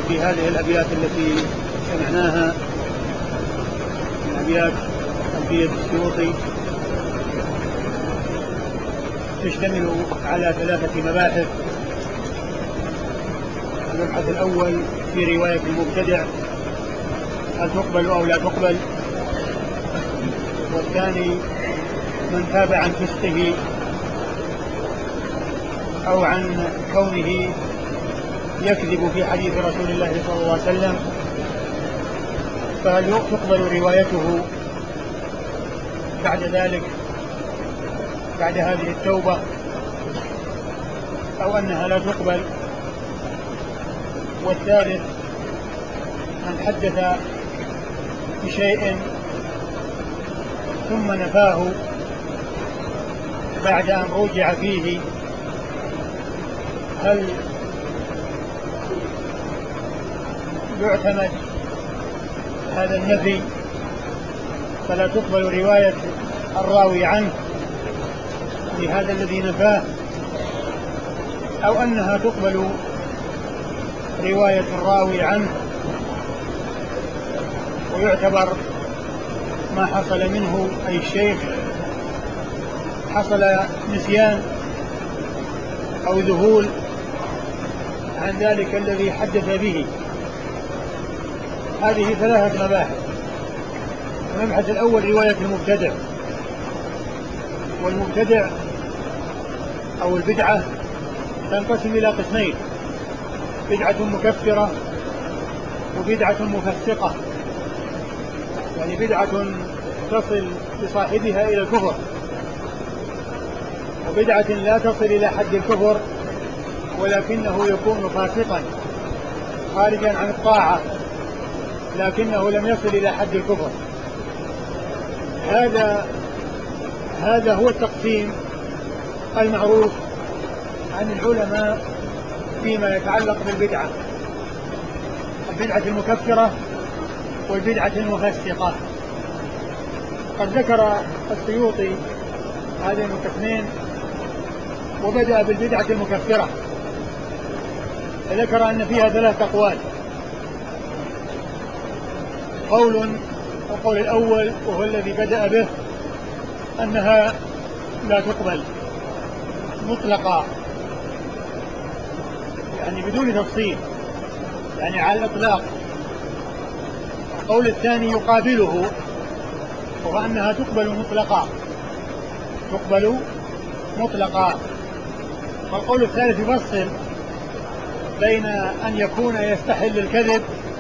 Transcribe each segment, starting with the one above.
في هذه الأبيات التي سمعناها من أبيات ألفية السيوطي تشتمل على 3 مباحث. المبحث الأول في رواية المبتدع، هل تقبل أو لا تقبل؟ والثاني من تاب عن فسقه أو عن كونه يكذب في حديث رسول الله صلى الله عليه وسلم، فهل تقبل روايته بعد ذلك، بعد هذه التوبة، أو أنها لا تقبل؟ والثالث من حدث بشيء ثم نفاه بعد أن رجع فيه، هل يعتمد هذا النفي فلا تقبل رواية الراوي عنه لهذا الذي نفاه، أو أنها تقبل رواية الراوي عنه ويعتبر ما حصل منه أي الشيخ حصل نسيان أو ذهول عن ذلك الذي حدث به؟ هذه 3 مباحث. المبحث الأول رواية المبتدع، والمبتدع أو البدعة تنقسم إلى قسمين: بدعة مكفرة وبدعة مفسقة، يعني بدعة تصل بصاحبها إلى الكفر، وبدعة لا تصل إلى حد الكفر ولكنه يكون فاسقا خارجا عن الطاعة لكنه لم يصل إلى حد الكفر. هذا هو التقسيم المعروف عن العلماء فيما يتعلق بالبدعة: البدعة المكفرة والبدعة المفسقة. قد ذكر السيوطي هذين القسمين وبدأ بالبدعة المكفرة، فذكر أن فيها 3 أقوال. القول الأول وهو الذي بدأ به أنها لا تقبل مطلقا، يعني بدون تفصيل، يعني على الإطلاق. القول الثاني يقابله وهو أنها تقبل مطلقا. والقول الثالث يفصل بين أن يكون يستحل الكذب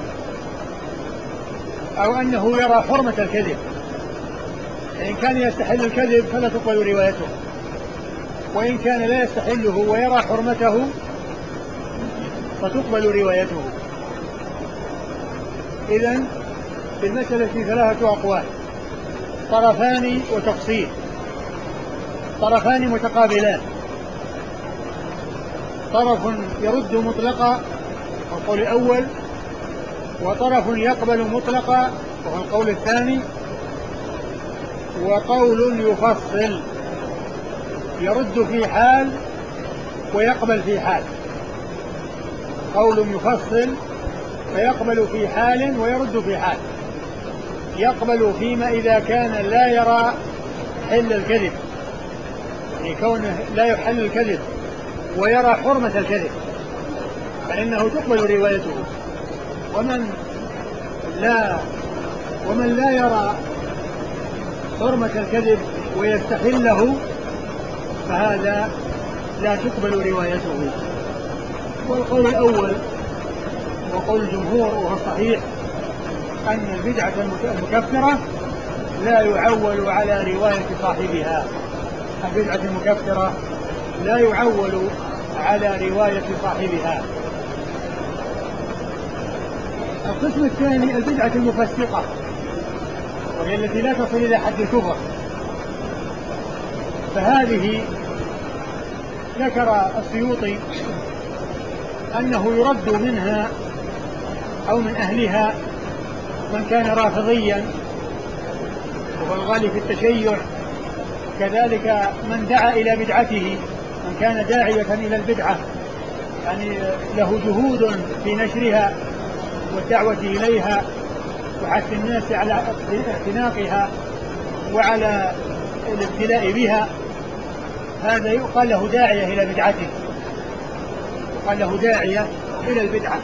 أو أنه يرى حرمة الكذب. إن كان يستحل الكذب فلا تقبل روايته، وإن كان لا يستحله ويرى حرمته فتقبل روايته. إذن في المسألة 3 أقوال: طرفان وتفصيل، طرفان متقابلان. طرف يرد مطلقا وهو القول الأول، وطرف يقبل مطلقا وهو القول الثاني، وقول يفصل يرد في حال ويقبل في حال. قول يفصل فيقبل في حال ويرد في حال. يقبل فيما إذا كان لا يرى حل الكذب، يعني كونه لا يحل الكذب ويرى حرمة الكذب فإنه تقبل روايته. ومن لا يرى حرمة الكذب ويستحله فهذا لا تقبل روايته. والقول الأول وقول الجمهور وهو الصحيح أن البدعة المكفرة لا يعول على رواية صاحبها. البدعة المكفرة لا يعول على رواية صاحبها. القسم الثاني البدعة المفسقة، وهي التي لا تصل إلى حد الكفر، فهذه ذكر السيوطي أنه يرد منها أو من أهلها من كان رافضيا وهو الغالي في التشيع، كذلك من دعا إلى بدعته، من كان داعية إلى البدعة يعني له جهود في نشرها والدعوة إليها وحث الناس على اعتناقها وعلى الابتلاء بها، هذا يقال له داعية إلى بدعته، يقال له داعية إلى البدعة.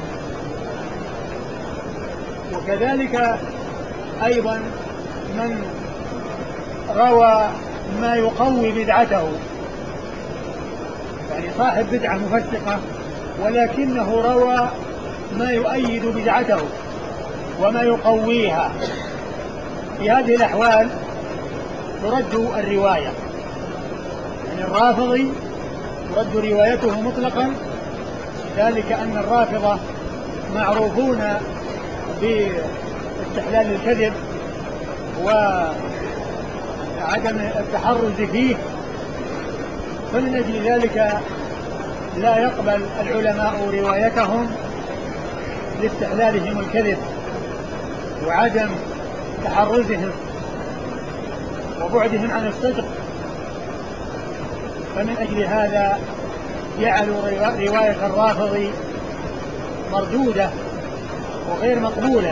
وكذلك أيضا من روى ما يقوي بدعته، يعني صاحب بدعة مفسقة ولكنه روى ما يؤيد بدعته وما يقويها، في هذه الأحوال ترد الرواية، يعني الرافضي ترد روايته مطلقا، ذلك أن الرافضة معروفون باستحلال الكذب وعدم التحرز فيه، فمن أجل ذلك لا يقبل العلماء روايتهم لاستحلالهم الكذب وعدم تحرزهم وبعدهم عن الصدق، فمن أجل هذا جعلوا رواية الرافضي مردودة وغير مقبولة.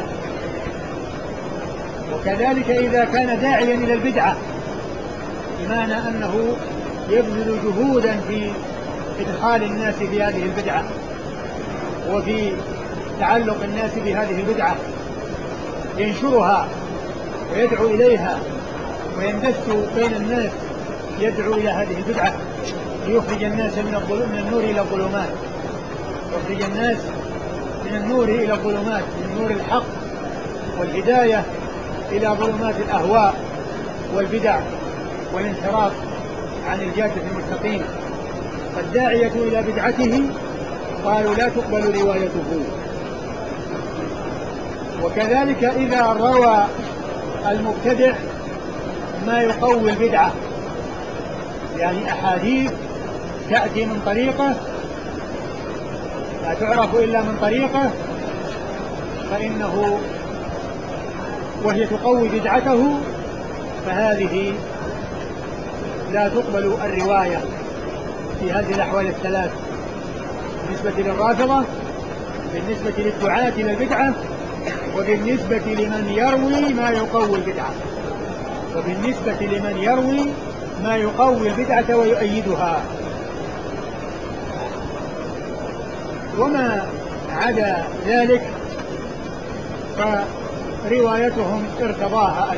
وكذلك إذا كان داعيا إلى البدعة، بمعنى أنه يبذل جهودا في إدخال الناس في هذه البدعة وفي تعلق الناس بهذه البدعة، ينشرها ويدعو إليها ويندس بين الناس، يدعو إلى هذه البدعة ليخرج الناس من النور إلى الظلمات، يخرج الناس من النور إلى الظلمات، من نور الحق والهداية إلى ظلمات الأهواء والبدع والانحراف عن الجادة المستقيمة. فالداعية إلى بدعته قالوا لا تقبل روايته. وكذلك إذا روى المبتدع ما يقوي البدعة، يعني أحاديث تأتي من طريقه لا تعرف إلا من طريقه، فإنه وهي تقوي بدعته، فهذه لا تقبل الرواية في هذه الأحوال الثلاث، بالنسبة للرافضة، بالنسبة للدعاة إلى البدعة، وبالنسبة لمن يروي ما يقوي البدعة، وبالنسبة لمن يروي ما يقوي البدعة ويؤيدها. وما عدا ذلك فروايتهم ارتضاها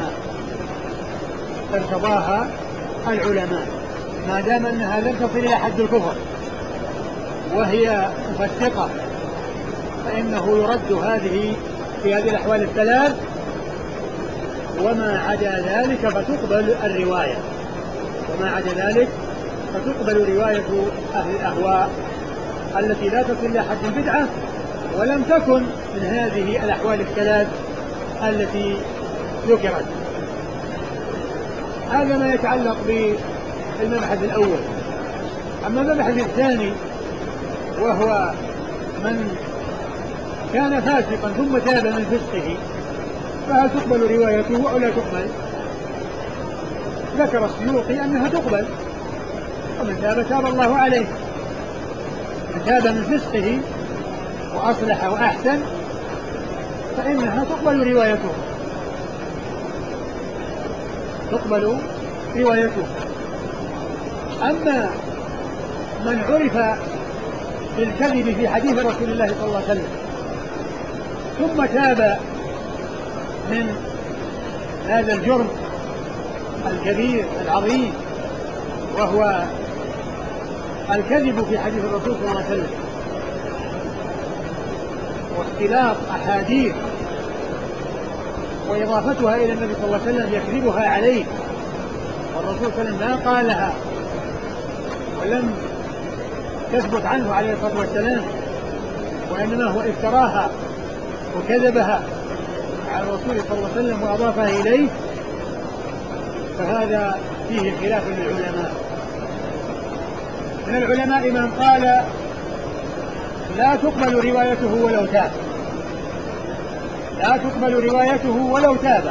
العلماء ما دام أنها لم تصل إلى حد الكفر وهي مفسقة، فإنه يرد هذه في هذه الأحوال الثلاث. وما عدا ذلك فتقبل الرواية، رواية أهل الأهواء التي لا تصل إلى حد البدعة ولم تكن من هذه الأحوال الثلاث التي ذكرت. هذا ما يتعلق بالمبحث الأول. أما المبحث الثاني وهو من كان فاسقا ثم تاب من فسقه، فهل تقبل روايته أو لا تقبل؟ ذكر السيوطي أنها تقبل، ومن تاب الله عليه، من تاب من فسقه وأصلح وأحسن فإنها تقبل روايته. أما من عرف بالكذب في حديث رسول الله صلى الله عليه وسلم ثم تاب من هذا الجرم الكبير العظيم وهو الكذب في حديث الرسول صلى الله عليه وسلم واختلاط أحاديث وإضافتها إلى النبي صلى الله عليه وسلم يكذبها عليه، والرسول صلى الله عليه وسلم ما قالها ولم تثبت عنه عليه الصلاة والسلام، وإنما هو افتراها وكذبها على الرسول صلى الله عليه وسلم وأضافها إليه، فهذا فيه خلاف للعلماء. من العلماء من قال لا تقبل روايته ولو تاب،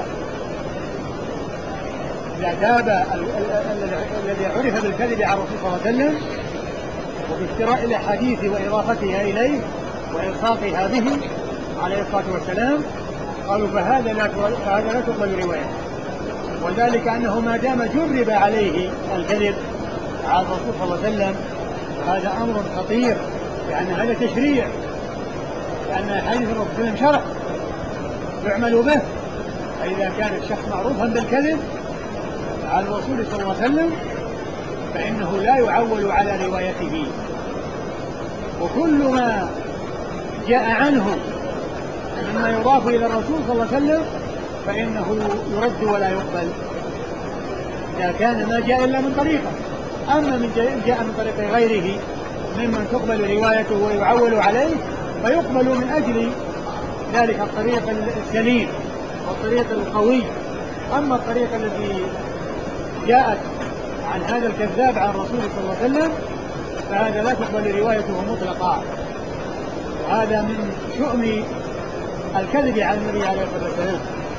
إذا تاب الذي عرف بالكذب على الرسول صلى الله عليه وسلم وبافتراء الأحاديث وإضافتها إليه وإلصاقها به عليه الصلاة والسلام قالوا فهذا لا تقبل رواية، وذلك أنه ما دام جرب عليه الكذب على الرسول صلى الله عليه وسلم هذا أمر خطير، لأن هذا تشريع، لأن حديث الرسول صلى الله عليه وسلم شرع يعمل به. فإذا كان الشخص معروفا بالكذب على الرسول صلى الله عليه وسلم فإنه لا يعول على روايته، وكل ما جاء عنه مما يضاف إلى الرسول صلى الله عليه وسلم فإنه يرد ولا يقبل إذا كان ما جاء إلا من طريقه. أما من جاء من طريق غيره ممن تقبل روايته ويعول عليه فيقبل من أجل ذلك الطريق السليم والطريق القوي. أما الطريقة التي جاءت عن هذا الكذاب عن الرسول صلى الله عليه وسلم فهذا لا تقبل روايته مطلقا، وهذا من شؤم الكذب على النبي عليه الصلاة والسلام،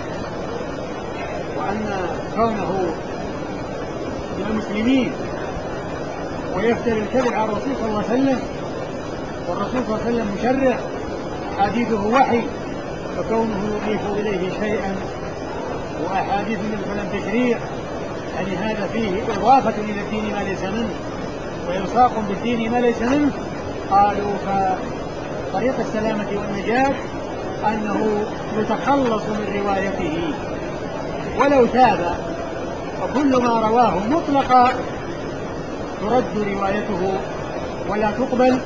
وأن كونه من المسلمين ويفتري الكذب على الرسول صلى الله عليه وسلم، والرسول صلى الله عليه وسلم مشرع حديثه وحي، فكونه يضيف إليه شيئا وأحاديث النبي صلى الله عليه وسلم تشريع، يعني هذا فيه إضافة إلى الدين ما ليس منه وإلصاق بالدين ما ليس منه. قالوا فطريق السلامة والنجاة أنه يتخلص من روايته ولو تاب، وكل ما رواه مطلقا ترد روايته ولا تقبل.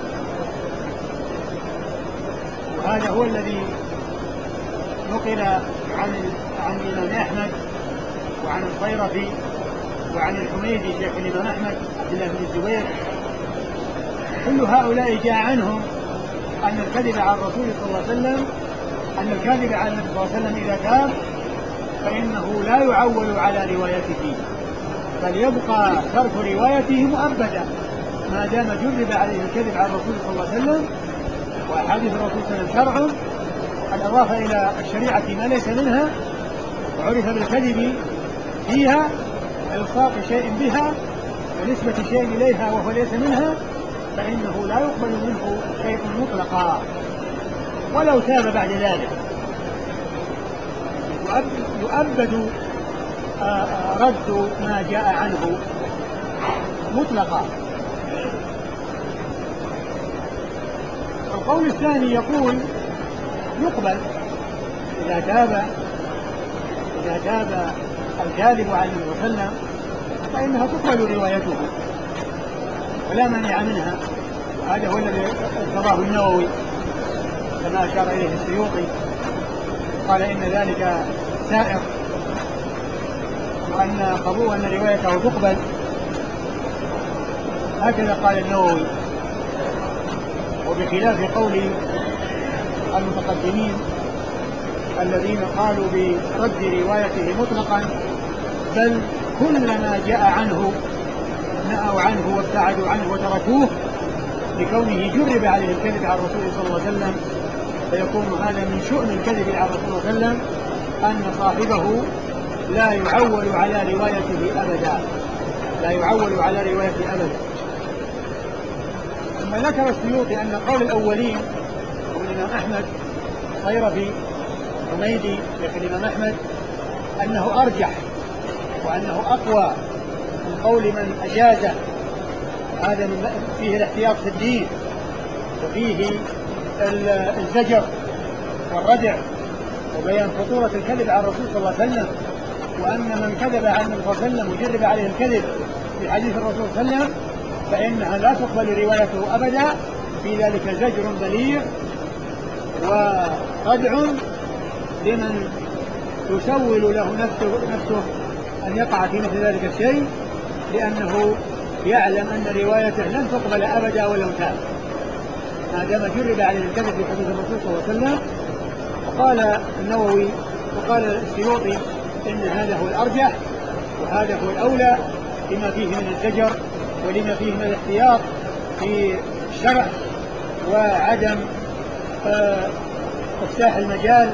وهذا هو الذي نقل عن الإمام أحمد وعن الصيرفي وعن الحميدي شيخ الإمام أحمد عبد الله بن الزبير، كل هؤلاء جاء عنهم أن الكذب على الرسول صلى الله عليه وسلم، أن الكذب على النبي صلى الله عليه وسلم إذا تاب فإنه لا يعول على روايته، بل يبقى ترك روايته مؤبدا ما دام جرب عليه الكذب على الرسول صلى الله عليه وسلم. وأحاديث الرسول صلى الله عليه وسلم شرع قد أضاف إلى الشريعة ما ليس منها، وعرف بالكذب فيها إلصاق شيء بها ونسبة شيء إليها وهو ليس منها، فإنه لا يقبل منه شيء مطلقا ولو تاب بعد ذلك، يؤبد رد ما جاء عنه مطلقا. القول الثاني يقول يقبل إذا تاب الكاذب عن النبي صلى الله عليه وسلم فإنها تقبل روايته ولا مانع منها. هذا هو الذي ارتضاه النووي كما أشار إليه السيوطي، قال إن ذلك سائر، وأن روايته تقبل، هكذا قال النووي. وبخلاف قول المتقدمين الذين قالوا برد روايته مطلقا، بل كل ما جاء عنه نأوا عنه وابتعدوا عنه وتركوه لكونه جرب عليه الكذب على الرسول صلى الله عليه وسلم، فيكون هذا من شؤم الكذب على الرسول صلى الله عليه وسلم أن صاحبه لا يعول على روايته أبدا، لا يعول على روايته أبدا. ثم ذكر السيوطي أن قول الأولين من الإمام أحمد الصيرفي حميدي شيخ الإمام أحمد أنه أرجح وأنه أقوى من قول من أجازه، هذا فيه الاحتياط في الدين وفيه الزجر والردع وبيان خطورة الكذب على الرسول صلى الله عليه وسلم، وأن من كذب عن النبي صلى الله عليه وسلم وجرب عليه الكذب في حديث الرسول صلى الله عليه وسلم فإنها لا تقبل روايته أبدا. في ذلك زجر بليغ وردع لمن تسول له نفسه أن يقع في مثل ذلك الشيء، لأنه يعلم أن روايته لن تقبل أبدا ولو تاب ما دام جرب عليه الكذب في حديث الرسول صلى الله عليه وسلم. وقال النووي وقال السيوطي إن هذا هو الأرجح وهذا هو الأولى لما فيه من الزجر ولما فيه من الاحتياط في الشرع وعدم إفساح المجال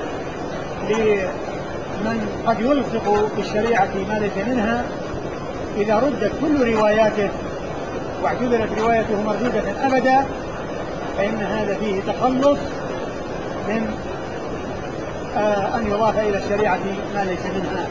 لمن قد يلصق بالشريعة ما ليس منها إذا ردت كل رواياته واعتبرت روايته مردودة أبدا، فإن هذا فيه تخلص من أن يضاف إلى الشريعة ما ليس منها.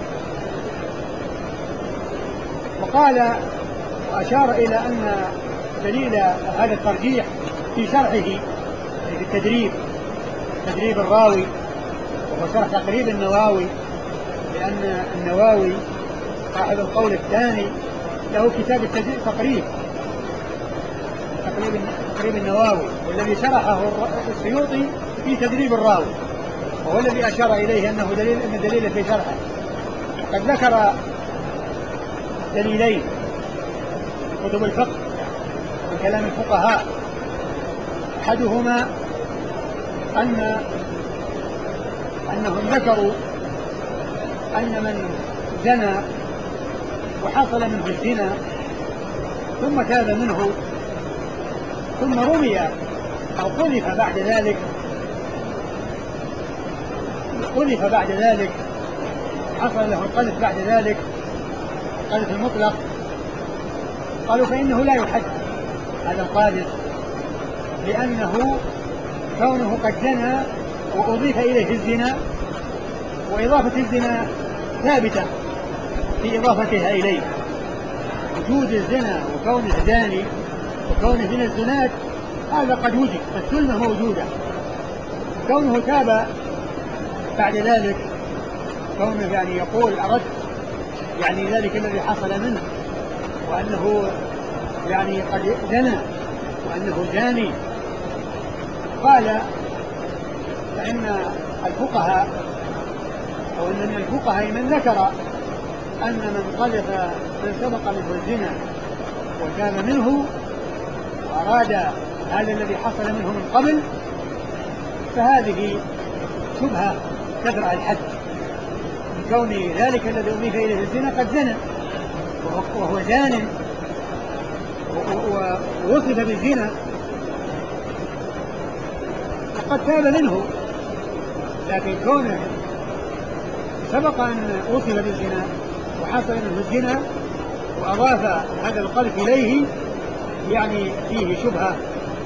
وقال وأشار إلى أن دليل هذا الترجيح في شرحه، في التدريب، تدريب الراوي، وهو شرح تقريب النووي، لأن النووي صاحب القول الثاني له كتاب تقريب النووي، والذي شرحه السيوطي في تدريب الراوي، وهو الذي أشار إليه أن دليل في شرحه. قد ذكر دليلين في كتب الفقه من كلام الفقهاء، أحدهما أنهم ذكروا أن من زنى وحصل منه الزنا ثم تاب منه ثم رمي أو قذف بعد ذلك حصل له القذف بعد ذلك، القذف المطلق، قالوا فإنه لا يحد هذا القاذف، لأنه كونه قد زنى وأضيف إليه الزنا، وإضافة الزنا ثابتة في إضافتها إليه. وجود الزنا وكونه زاني وكونه من الزنات هذا قد وجد، السنة موجودة. كونه تاب بعد ذلك، كونه يعني يقول أردت يعني ذلك الذي حصل منه، وأنه يعني قد زنى وأنه زاني، قال فإن الفقهاء أو أن من الفقهاء من ذكر أن من قذف من سبق منه الزنا وتاب منه وأراد هذا الذي حصل منه من قبل، فهذه شبهة تدرع الحد، من كون ذلك الذي أضيف إليه الزنا قد زنى وهو زان ووصف بالزنا وقد تاب منه، لكن كونه سبق أن وصف بالزنا وحصل منه الزنا وأضاف هذا القذف إليه يعني فيه شبهة.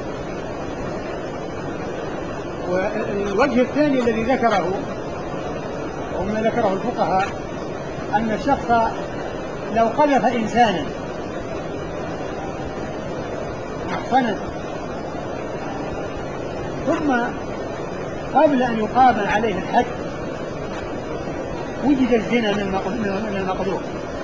والوجه الثاني الذي ذكره وما ذكره الفقهاء أن الشخص لو قذف إنسانا محصنا ثم قبل أن يقام عليه الحد وجد الزنا من المقذوف،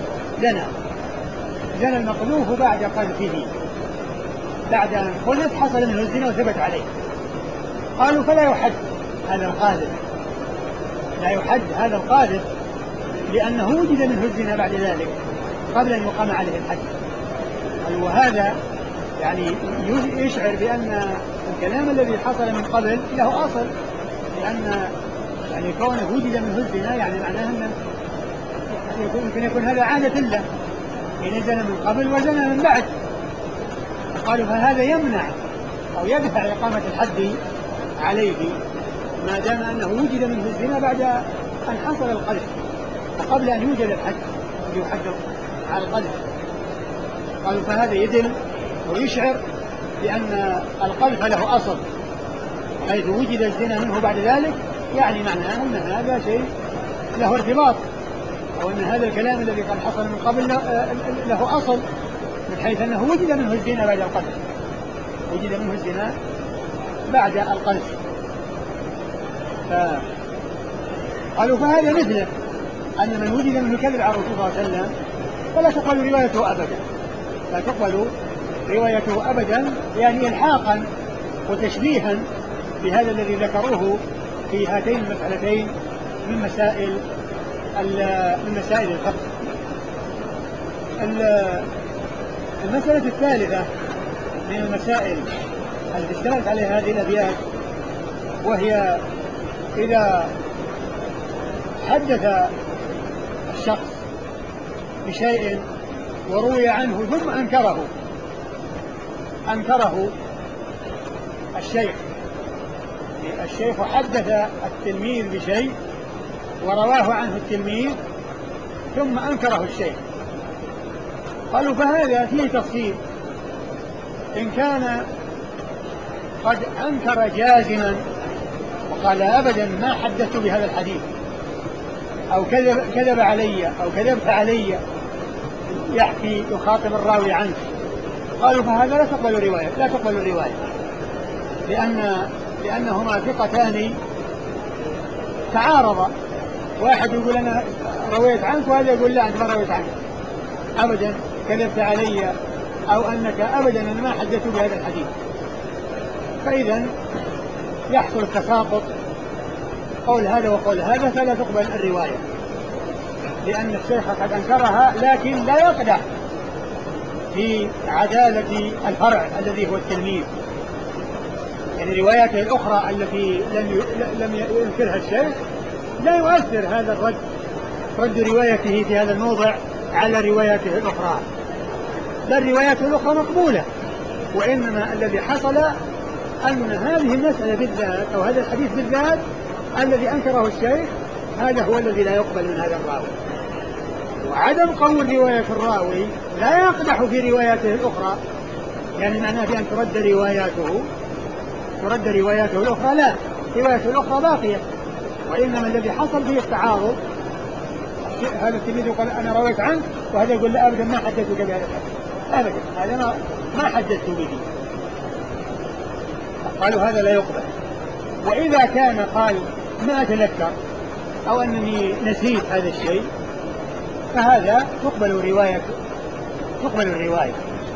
زنى المقذوف بعد قذفه، بعد أن قذف حصل منه الزنا وثبت عليه، قالوا فلا يحد هذا القاذف، لا يحد هذا القاذف، لأنه وجد منه الزنا بعد ذلك قبل أن يقام عليه الحد. وهذا يعني يشعر بأن الكلام الذي حصل من قبل له أصل، لأن يعني كونه وجد منه الزنا يعني معناه أنه يمكن يكون هذا عادة له، إن زنى من قبل وزنى من بعد، قالوا فهذا يمنع أو يدفع إقامة الحد عليه ما دام أنه وجد منه الزنا بعد أن حصل القذف وقبل أن يوجد الحد يحد على القذف. قالوا فهذا يدل ويشعر بأن القذف له أصل، حيث وجد الزنا منه بعد ذلك، يعني معناه أن هذا شيء له ارتباط، أو أن هذا الكلام الذي قد حصل من قبل له أصل، من حيث أنه وجد منه الزنا بعد القذف، وجد منه الزنا بعد القذف. قالوا فهذا مثله أن من وجد منه كذب على الرسول صلى الله عليه وسلم فلا تقبل روايته أبدا، لا تقبل روايته أبدا، يعني إلحاقا وتشبيها بهذا الذي ذكروه في هاتين المسألتين من مسائل الفقه. المسألة الثالثة من المسائل التي اشتملت عليها هذه الأبيات، وهي إذا حدث الشخص بشيء وروي عنه ثم أنكره الشيخ حدث التلميذ بشيء ورواه عنه التلميذ ثم أنكره الشيخ، قالوا فهذا فيه تفصيل، إن كان قد أنكر جازما وقال أبدا ما حدثت بهذا الحديث، أو كذب علي أو كذبت علي، يحكي يخاطب الراوي عنه، قالوا فهذا لا تقبل الرواية لأنهما ثقتان تعارضا، واحد يقول أنا رويت عنك وهذا يقول لا أنت ما رويت عنك أبدا، كذبت علي، أو أنك أبدا أنا ما حدثت بهذا الحديث. فإذا يحصل التساقط، قول هذا وقول هذا، فلا تقبل الرواية، لأن الشيخ قد أنكرها لكن لا يقدح في عدالة الفرع الذي هو التلميذ. يعني رواياته الأخرى التي لم ينكرها الشيخ لا يؤثر هذا الرد، رد روايته في هذا الموضع على رواياته الأخرى، بل رواياته الأخرى مقبولة، وإنما الذي حصل أن هذه المسألة بالذات أو هذا الحديث بالذات الذي أنكره الشيخ هذا هو الذي لا يقبل من هذا الراوي. وعدم قبول رواية الراوي لا يقدح في رواياته الأخرى، يعني معناه بأن ترد رواياته الأخرى، لا، رواياته الأخرى باقية، وإنما الذي حصل فيه التعارض، هذا التلميذ يقول أنا رويت عنه وهذا يقول لا أبدا ما حدثت بهذا الحديث أبدا، هذا ما حدثت به، قالوا هذا لا يقبل. وإذا كان قال ما أتذكر أو أنني نسيت هذا الشيء فهذا تقبل الرواية.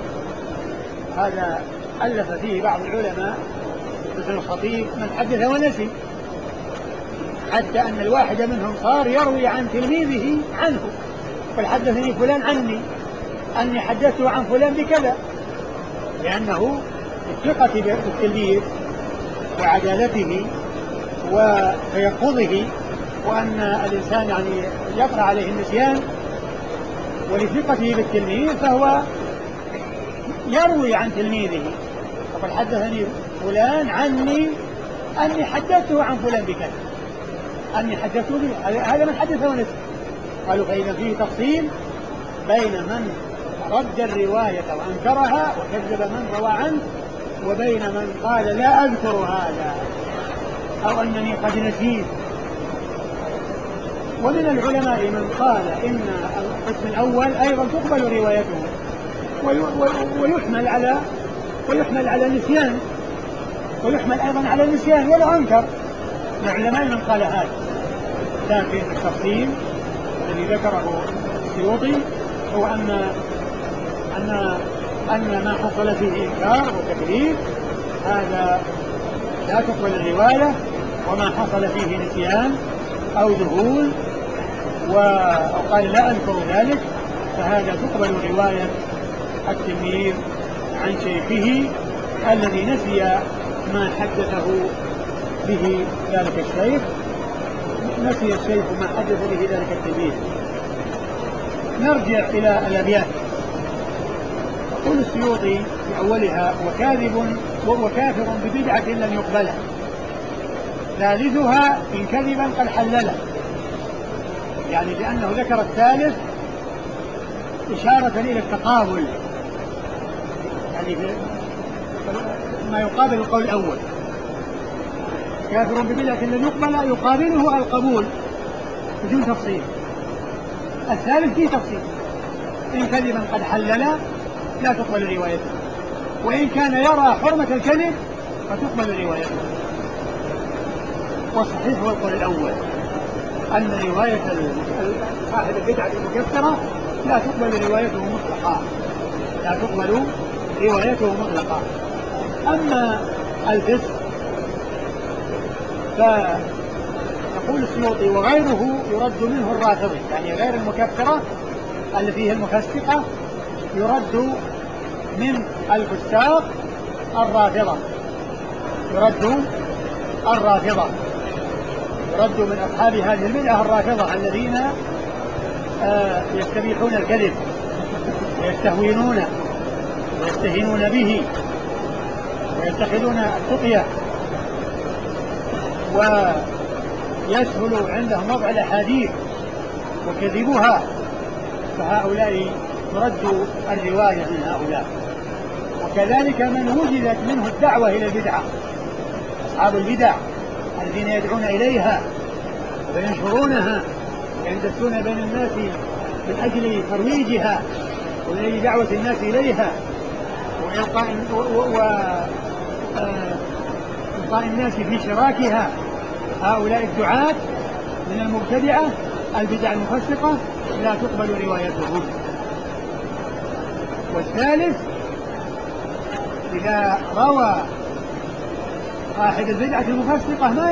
هذا ألف فيه بعض العلماء مثل الخطيب من حدث ونسي، حتى أن الواحد منهم صار يروي عن تلميذه عنه، قل حدثني فلان عني أني حدثته عن فلان بكذا، لأنه الثقة بالتلميذ وعدالته وتيقظه، وأن الإنسان يعني يقع عليه النسيان، ولثقته بالتلميذ فهو يروي عن تلميذه، فقد حدثني فلان عني أني حدثته عن فلان بكذا، أني حدثته به، هذا من حدث ونسي. قالوا فإذا فيه تفصيل بين من رد الرواية وأنكرها وكذب من روى عنه، وبين من قال لا أذكر هذا أو أنني قد نسيت. ومن العلماء من قال إن القسم الأول أيضا تقبل روايته ويحمل على النسيان، ويحمل أيضا على النسيان ولا أنكر، من العلماء من قال هذا، لكن التفصيل الذي ذكره السيوطي هو أن ما حصل فيه إنكار وتكذيب هذا لا تقبل الرواية، وما حصل فيه نسيان أو ذهول وقال لا أذكر ذلك فهذا تقبل رواية التلميذ عن شيخه الذي نسي ما حدثه به ذلك الشيخ، نسي الشيخ ما حدث به ذلك التلميذ. نرجع إلى الأبيات. يقول السيوطي في أولها وكاذب وكافر ببدعة لم يقبله، ثالثها إن كذبا قد حلله، يعني لأنه ذكر الثالث إشارة إلى التقابل، يعني ما يقابل القول الأول، كافر ببدعة لم يقبل يقابله القبول بدون تفصيل. الثالث فيه تفصيل، إن كذبا قد حلل لا تقبل روايته، وإن كان يرى حرمة الكذب فتقبل روايته. والصحيح هو القول الأول، أن رواية صاحب البدعة المكفرة لا تقبل روايته مطلقا، لا تقبل روايته مطلقا. أما الفسق فيقول السيوطي وغيره يرد منه الرافضي، يعني غير المكفرة التي هي المفسقة يرد من الفساق الرافضة، يرد من أصحاب هذه البدعة الرافضة الذين يستبيحون الكذب ويستهوينونه ويستهينون به ويتخذون التقية ويسهل عندهم وضع الأحاديث وكذبها، فهؤلاء ترد الرواية من هؤلاء. وكذلك من وجدت منه الدعوة إلى البدعة، أصحاب البدع الذين يدعون إليها وينشرونها ويندسون بين الناس من أجل ترويجها ومن أجل دعوة الناس إليها وإلقاء الناس في شراكها. هؤلاء الدعاة من المبتدعة البدع المفسقة لا تقبل روايتهم. والثالث إذا روى صاحب البدعة المفسقة ما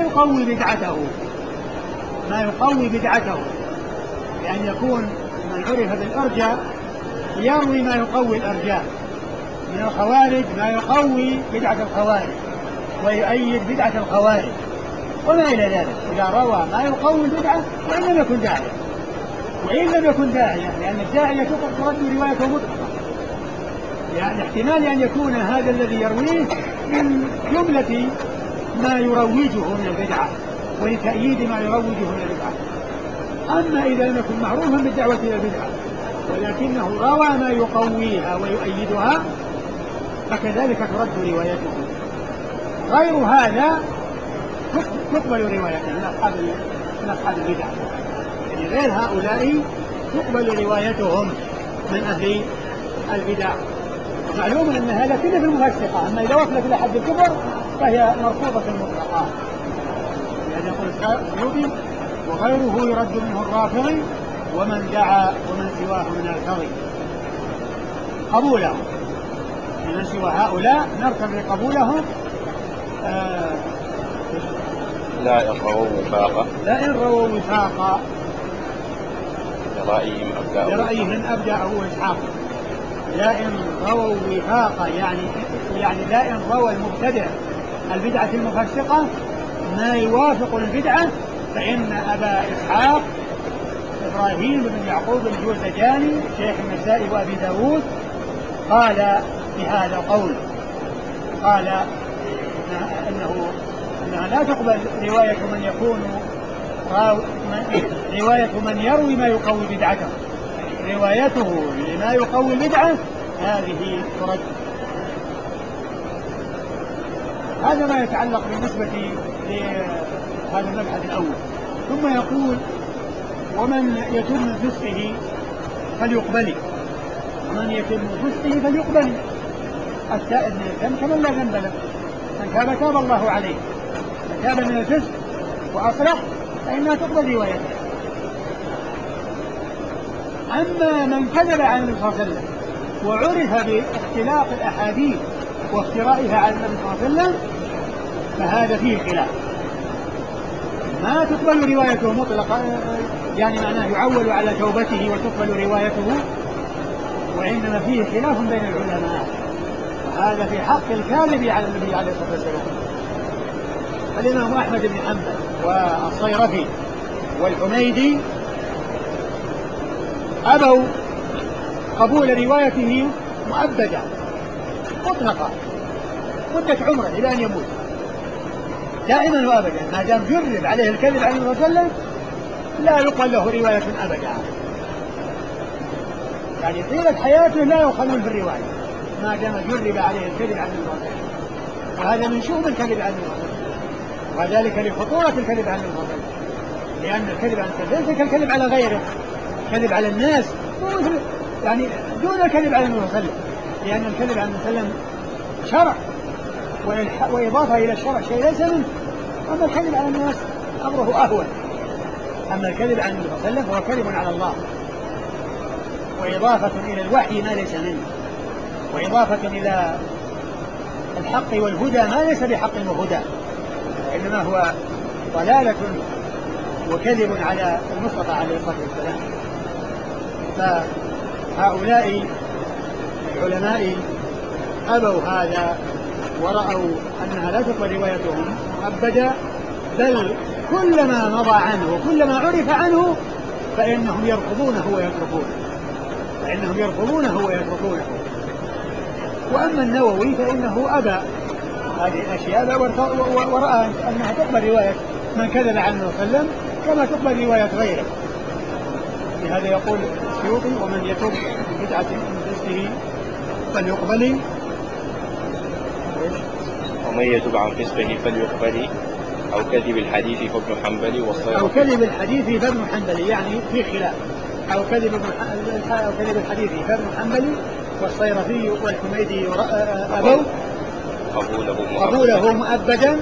يقوي بدعته لأن يكون من عرف بالإرجاء يروي ما يقوي الإرجاء، من الخوارج ما يقوي بدعة الخوارج ويؤيد بدعة الخوارج وما إلى ذلك. إذا روى ما يقوي البدعة وإن لم يكن داعية لأن الداعية ترد روايته مطلقة، يعني احتمال أن يكون هذا الذي يرويه من جملة ما يروجه من البدعة ولتأييد ما يروجه من البدعة. أما إذا لم يكن معروفا بالدعوة إلى البدعة ولكنه روى ما يقويها ويؤيدها فكذلك ترد روايته. غير هذا تقبل روايته من أصحاب البدع، يعني غير هؤلاء تقبل روايتهم من أهل البدع. معلوم أن هذا كله في المفسقة، أما إذا وصلت إلى حد الكفر فهي مرفوضة المطلقة. يعني يقول السيوطي وغيره يرد منه الرافعي ومن دعا ومن سواه من الفضل قبولهم، من سوى هؤلاء نرتضي قبولهم لا إن رووا وفاقا لرأيهم أبدأ أبو إسحاق. لا إن رووا وفاقا يعني لا إن روى المبتدع البدعة المفسقة ما يوافق البدعة فإن أبا إسحاق إبراهيم بن يعقوب الجوزجاني شيخ النسائي وأبي داود قال بهذا القول، قال أنها لا تقبل رواية من يروي ما يقوي بدعته، روايته لما يقوي البدعة هذه ترد. هذا ما يتعلق بالنسبة لهذا المبحث الأول. ثم يقول ومن يتم من فسقه فليقبل، ومن يتم من فسقه فليقبل. التائب من الذنب كمن لا ذنب له، من تاب تاب الله عليه، من تاب من الفسق وأصلح فإنها تقبل روايته. أما من كذب عن النبي صلى الله عليه وسلم وعرف باختلاق الأحاديث وافترائها على النبي صلى الله عليه وسلم فهذا فيه خلاف، ما تقبل روايته مطلقا، يعني معناه يعول على توبته وتقبل روايته، وإنما فيه خلاف بين العلماء، وهذا في حق الكاذب على النبي عليه الصلاة والسلام. الإمام أحمد بن حنبل والصيرفي والحميدي أبوا قبول روايته مؤبدا مطلقا مدة عمره إلى أن يموت دائما وأبدا، ما دام جرب عليه الكذب عن النبي صلى الله عليه وسلم لا يقبل له رواية أبدا، يعني طيلة حياته لا يقبل في الرواية ما دام جرب عليه الكذب عن النبي صلى الله عليه وسلم. وهذا من شؤم الكذب عن النبي صلى الله عليه وسلم، وذلك لخطورة الكذب عن النبي صلى الله عليه وسلم، لأن الكذب عن النبي ليس كالكذب على غيره، الكذب على الناس يعني دون الكذب على النبي صلى الله عليه وسلم، لأن الكذب عن النبي صلى الله عليه وسلم شرع وإضافة إلى الشرع شيء ليس منه. أما الكذب على الناس أمره أهون، أما الكذب عن النبي صلى الله عليه وسلم هو كذب على الله وإضافة إلى الوحي ما ليس منه، وإضافة إلى الحق والهدى ما ليس بحق وهدى، إنما هو ضلالة وكذب على المصطفى عليه الصلاة والسلام. فهؤلاء العلماء أبوا هذا ورأوا أنها لا تقبل روايتهم مؤبدا، بل كلما مضى عنه وكلما عرف عنه فإنهم يرفضونه ويتركونه. وأما النووي فإنه أبى هذه الأشياء ورأى أنها تقبل رواية من كذب عن النبي صلى الله عليه وسلم كما تقبل رواية غيره. لهذا يقول السيوطي ومن يتوب من بدعة من فسقه فليقبل، ومن يتوب عن فسقه فليقبل أو كذب الحديث فابن حنبل والصيرفي. أو كذب الحديث فابن حنبل يعني في خلاف. أو كذب الحديث فابن حنبل والصيرفي والحميدي أبوا قبوله مؤبدا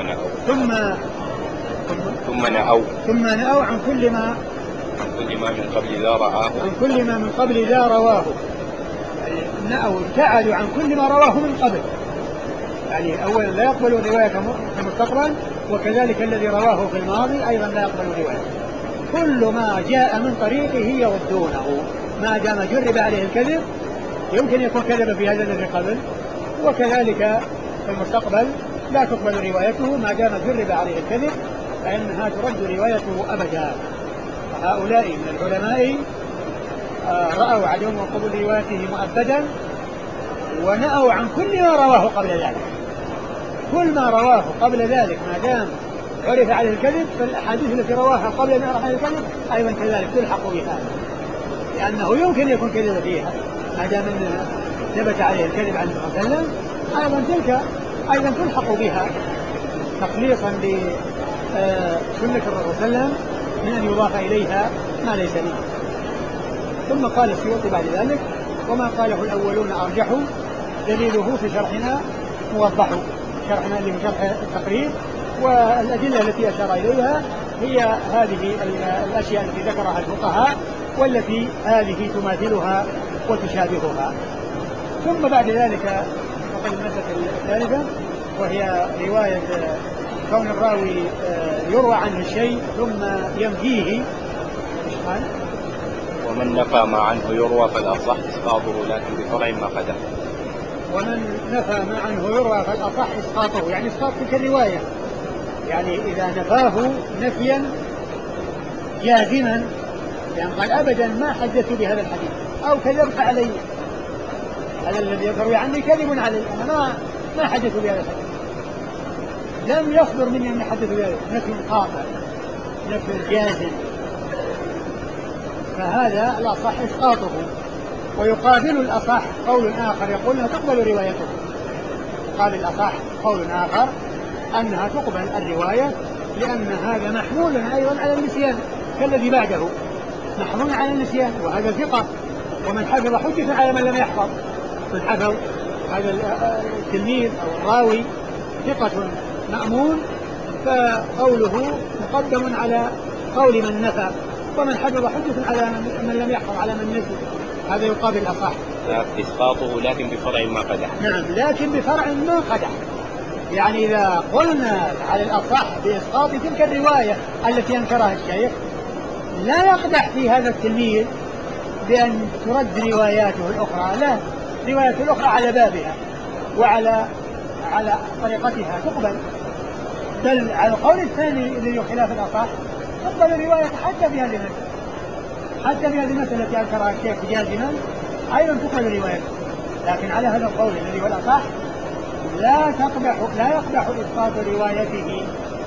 ثم نأوا عن كل ما من قبل لا رآه. عن كل ما من قبل لا رواه. يعني نأوا ابتعدوا عن كل ما رواه من قبل. يعني أولا لا يقبلون رواية في المستقبل، وكذلك الذي رواه في الماضي أيضا لا يقبلون رواية. كل ما جاء من طريقه يردونه ما دام جرب عليه الكذب. يمكن يكون كذب في هذا الذي قبل، وكذلك في المستقبل لا تقبل روايته ما دام جرب عليه الكذب، فإنها ترد روايته أبدا. هؤلاء من العلماء رأوا عدم قبول روايته مؤبدا، ونأوا عن كل ما رواه قبل ذلك. كل ما رواه قبل ذلك ما دام عرف عليه الكذب، فالأحاديث التي رواها قبل أن يعرف عليه الكذب أيضا كذلك تلحق بها، لأنه يمكن يكون كذب فيها ما دام ثبت عليه الكذب عنه صلى الله عليه وسلم، أيضا تلك أيضا تلحق بها تخليصا لسنة الرسول صلى الله عليه وسلم من أن يضاف إليها ما ليس منه. ثم قال السيوطي بعد ذلك: وما قاله الأولون أرجح دليله في شرحنا موضح. شرحنا اللي في شرح التقريب، والأدلة التي أشار إليها هي هذه الأشياء التي ذكرها الفقهاء، والتي هذه تماثلها وتشابهها. ثم بعد ذلك نقل المسألة الثالثة، وهي رواية كون الراوي يروى عنه الشيء ثم ينفيه. ومن نفى ما عنه يروى فالأصح إسقاطه لكن بفرع ما قدم. ومن نفى ما عنه يروى فالأصح إسقاطه، يعني إسقاط تلك الرواية. يعني إذا نفاه نفيا جازما، يعني قال أبدا ما حدثت بهذا الحديث أو كذبت علي، هذا الذي يروي عني كذب علي، أنا ما حدثت بهذا الحديث، لم يصدر مني أن أحدث بهذا، نفي قاطع نفي جازم، فهذا الأصح إسقاطه. ويقابل الأصح قول آخر يقول أنها تقبل روايته. قال الأصح قول آخر أنها تقبل الرواية، لأن هذا محمول أيضا على النسيان كالذي بعده، محمول على النسيان، وهذا ثقة، ومن حفظ حجة على من لم يحفظ. من حفظ هذا التلميذ أو الراوي ثقة مأمون، فقوله مقدم على قول من نفى، ومن حفظ حجة على من لم يحفظ على من نسي. هذا يقابل الأصح إسقاطه لكن بفرع ما قدح. نعم، لكن بفرع ما قدح. يعني إذا قلنا على الأصح بإسقاط تلك الرواية التي أنكرها الشيخ، لا يقدح في هذا التلميذ بأن ترد رواياته الأخرى، لا، رواياته الأخرى على بابها وعلى طريقتها تقبل. بل على القول الثاني الذي خلاف الأصح تقبل الرواية حتى في هذه المسألة، حتى في هذه المسألة التي أنكرها الشيخ جازما أيضا تقبل الرواية. لكن على هذا القول الذي هو الأصح لا يقدح إسقاط روايته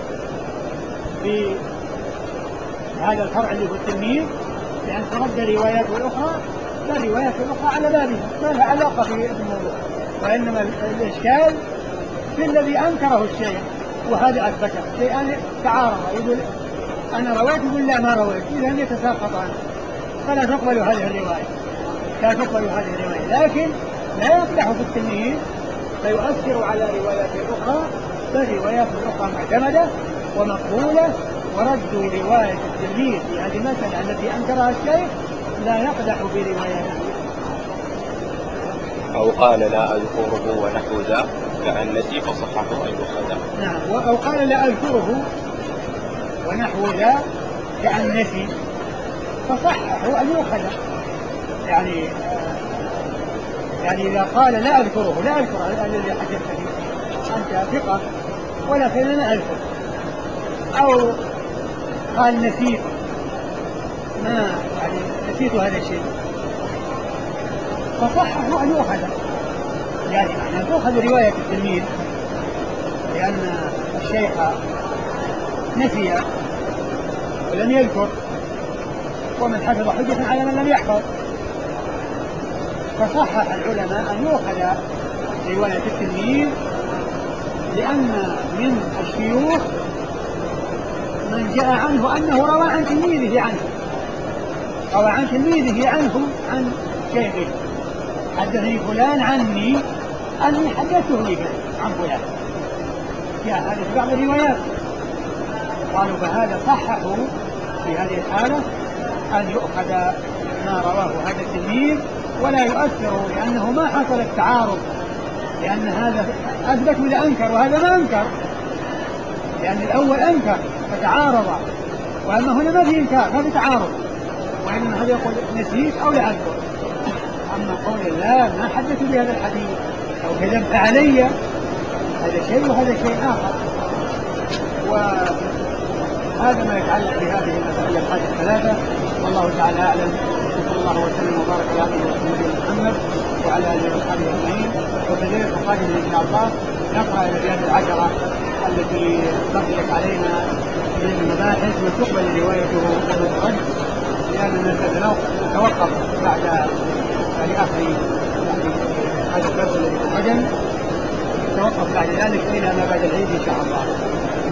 في هذا الفرع اللي هو التلميذ، لأن ترد رواياته الأخرى، فالروايات الأخرى على بابها ما لها علاقة في الموضوع، وإنما الإشكال في الذي أنكره الشيء، وهذا أثبته شيئان تعارض، يقول أنا رويت يقول لا ما رويت، إذا يتساقطان، فلا تقبل هذه الرواية، لا تقبل هذه الرواية. لكن لا يقدح في التلميذ فيؤثر على روايات الأخرى، فالروايات الأخرى معتمدة ومقبولة، ورد رواية التلميذ في هذه المسألة التي أنكرها الشيخ لا يقدح برواياته. أو قال لا أذكره ونحو ذا كأن نسي فصححه أن يؤخذ. نعم، أو قال لا أذكره ونحو ذا كأن نسي فصححه أن يؤخذ. يعني إذا قال لا أذكره الذي حدثت فيه أنت ثقة ولكن أنا أذكر، أو قال نسيت نسيت هذا الشيء فصححه أن يؤخذ. يعني أن تؤخذ رواية التلميذ لأن الشيخ نسي ولم يذكر، ومن حفظ حجة على من لم يحفظ، فصحح العلماء أن يؤخذ رواية التلميذ، لأن من الشيوخ من جاء عنه أنه روى عن تلميذه عنه، روى عن تلميذه عنه عن شيخه، حدثني فلان عني أني حدثته لك عن فلان، جاء هذا في بعض الروايات. قالوا فهذا صححوا في هذه الحالة أن يؤخذ ما رواه هذا التلميذ ولا يؤثر، لأنه ما حصل التعارض، لأن هذا أثبت ولا أنكر وهذا ما أنكر، لأن الأول أنكر فتعارض، وأما هنا ما في إنكار ما في تعارض، وإنما هذا يقول نسيت أو لا أذكر. أما قول لا ما حدثوا بهذا الحديث أو كذبت علي هذا شيء وهذا شيء آخر. وهذا ما يتعلق بهذه المسألة الثلاثة، والله تعالى أعلم. صلى الله وسلم وبارك على عبده ورسوله محمد وعلى آله وصحبه أجمعين. وفي الليلة القادمة إن شاء الله نقرأ الأبيات العشرة التي بقيت علينا من المباحث وتقبل روايته المخرج، لأننا سنتوقف بعد لآخر هذا الدرس الذي في الغد، نتوقف بعد ذلك إلى ما بعد العيد إن شاء الله.